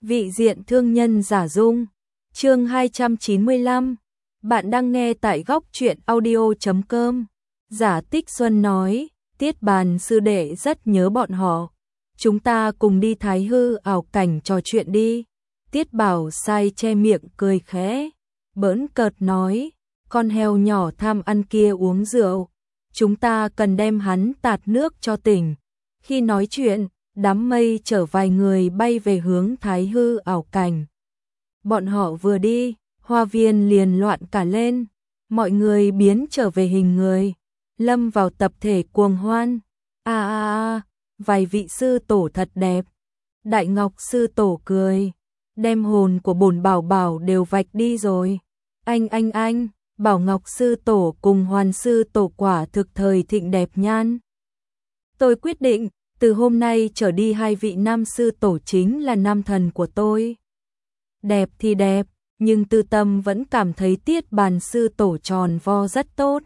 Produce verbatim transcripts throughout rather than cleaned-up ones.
Vị diện thương nhân giả dung. Chương hai trăm chín mươi lăm. Bạn đang nghe tại góc truyện audio chấm com. Giả Tích Xuân nói, Tiết Bàn sư đệ rất nhớ bọn họ. Chúng ta cùng đi Thái Hư ảo cảnh trò chuyện đi. Tiết Bảo Sai che miệng cười khẽ, bỡn cợt nói, con heo nhỏ tham ăn kia uống rượu. Chúng ta cần đem hắn tạt nước cho tỉnh. Khi nói chuyện, đám mây chở vài người bay về hướng Thái Hư ảo cảnh. Bọn họ vừa đi, hoa viên liền loạn cả lên. Mọi người biến trở về hình người, lâm vào tập thể cuồng hoan. A a a, vài vị sư tổ thật đẹp. Đại Ngọc sư tổ cười, đem hồn của bổn bảo bảo đều vạch đi rồi. Anh anh anh, Bảo Ngọc sư tổ cùng Hoàn sư tổ quả thực thời thịnh đẹp nhan. Tôi quyết định, từ hôm nay trở đi hai vị nam sư tổ chính là nam thần của tôi. Đẹp thì đẹp, nhưng tư tâm vẫn cảm thấy Tiết Bàn sư tổ tròn vo rất tốt.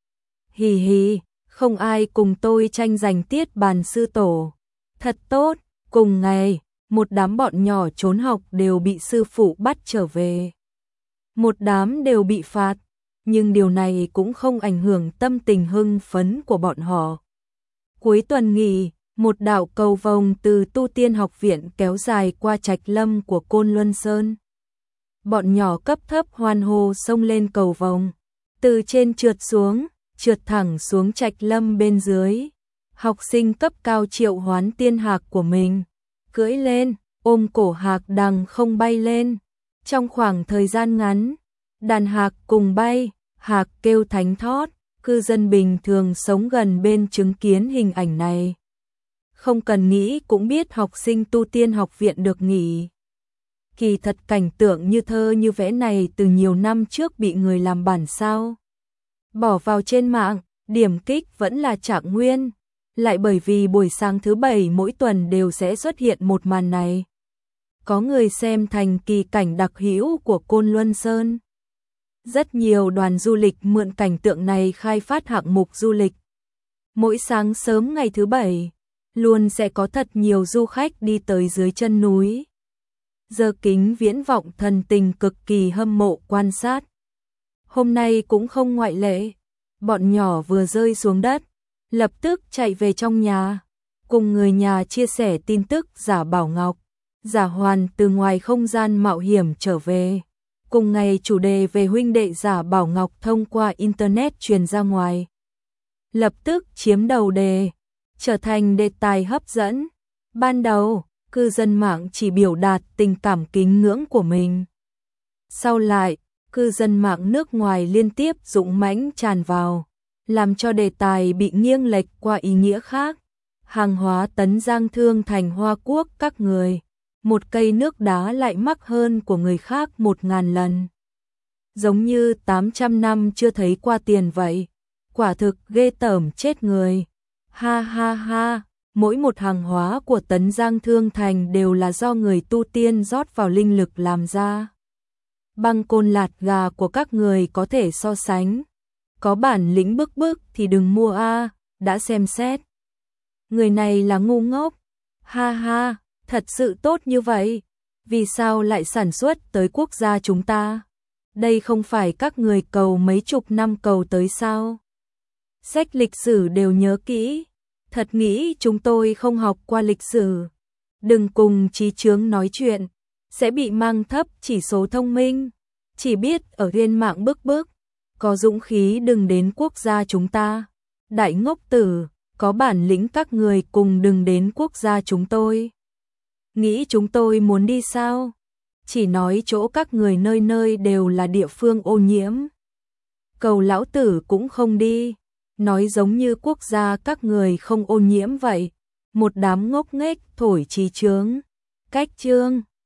Hì hì, không ai cùng tôi tranh giành Tiết Bàn sư tổ. Thật tốt, cùng ngày, một đám bọn nhỏ trốn học đều bị sư phụ bắt trở về. Một đám đều bị phạt, nhưng điều này cũng không ảnh hưởng tâm tình hưng phấn của bọn họ. Cuối tuần nghỉ, một đạo cầu vồng từ Tu Tiên Học viện kéo dài qua trạch lâm của Côn Luân Sơn. Bọn nhỏ cấp thấp hoan hô xông lên cầu vồng, từ trên trượt xuống, trượt thẳng xuống trạch lâm bên dưới. Học sinh cấp cao triệu hoán tiên hạc của mình, cưỡi lên, ôm cổ hạc đằng không bay lên. Trong khoảng thời gian ngắn, đàn hạc cùng bay, hạc kêu thánh thót, cư dân bình thường sống gần bên chứng kiến hình ảnh này. Không cần nghĩ cũng biết học sinh Tu Tiên Học viện được nghỉ. Kỳ thật cảnh tượng như thơ như vẽ này từ nhiều năm trước bị người làm bản sao. Bỏ vào trên mạng, điểm kích vẫn là trạng nguyên. Lại bởi vì buổi sáng thứ bảy mỗi tuần đều sẽ xuất hiện một màn này. Có người xem thành kỳ cảnh đặc hữu của Côn Luân Sơn. Rất nhiều đoàn du lịch mượn cảnh tượng này khai phát hạng mục du lịch. Mỗi sáng sớm ngày thứ bảy, luôn sẽ có thật nhiều du khách đi tới dưới chân núi. Giơ kính viễn vọng thần tình cực kỳ hâm mộ quan sát. Hôm nay cũng không ngoại lệ. Bọn nhỏ vừa rơi xuống đất, lập tức chạy về trong nhà, cùng người nhà chia sẻ tin tức Giả Bảo Ngọc, Giả Hoàn từ ngoài không gian mạo hiểm trở về. Cùng ngày chủ đề về huynh đệ Giả Bảo Ngọc thông qua Internet truyền ra ngoài. Lập tức chiếm đầu đề, trở thành đề tài hấp dẫn. Ban đầu, cư dân mạng chỉ biểu đạt tình cảm kính ngưỡng của mình. Sau lại, cư dân mạng nước ngoài liên tiếp dũng mãnh tràn vào, làm cho đề tài bị nghiêng lệch qua ý nghĩa khác. Hàng hóa tấn Giang Thương thành Hoa Quốc các người, một cây nước đá lại mắc hơn của người khác một ngàn lần. Giống như tám trăm năm chưa thấy qua tiền vậy, quả thực ghê tởm chết người. Ha ha ha, mỗi một hàng hóa của tấn Giang Thương thành đều là do người tu tiên rót vào linh lực làm ra. Băng côn lạt gà của các người có thể so sánh. Có bản lĩnh bức bức thì đừng mua a, đã xem xét. Người này là ngu ngốc. Ha ha, thật sự tốt như vậy, vì sao lại sản xuất tới quốc gia chúng ta? Đây không phải các người cầu mấy chục năm cầu tới sao? Sách lịch sử đều nhớ kỹ. Thật nghĩ chúng tôi không học qua lịch sử. Đừng cùng trí chướng nói chuyện, sẽ bị mang thấp chỉ số thông minh. Chỉ biết ở trên mạng bức bức, có dũng khí đừng đến quốc gia chúng ta. Đại ngốc tử, có bản lĩnh các người cùng đừng đến quốc gia chúng tôi. Nghĩ chúng tôi muốn đi sao? Chỉ nói chỗ các người nơi nơi đều là địa phương ô nhiễm. Cầu lão tử cũng không đi. Nói giống như quốc gia các người không ô nhiễm vậy. Một đám ngốc nghếch thổi trí chướng. Cách chương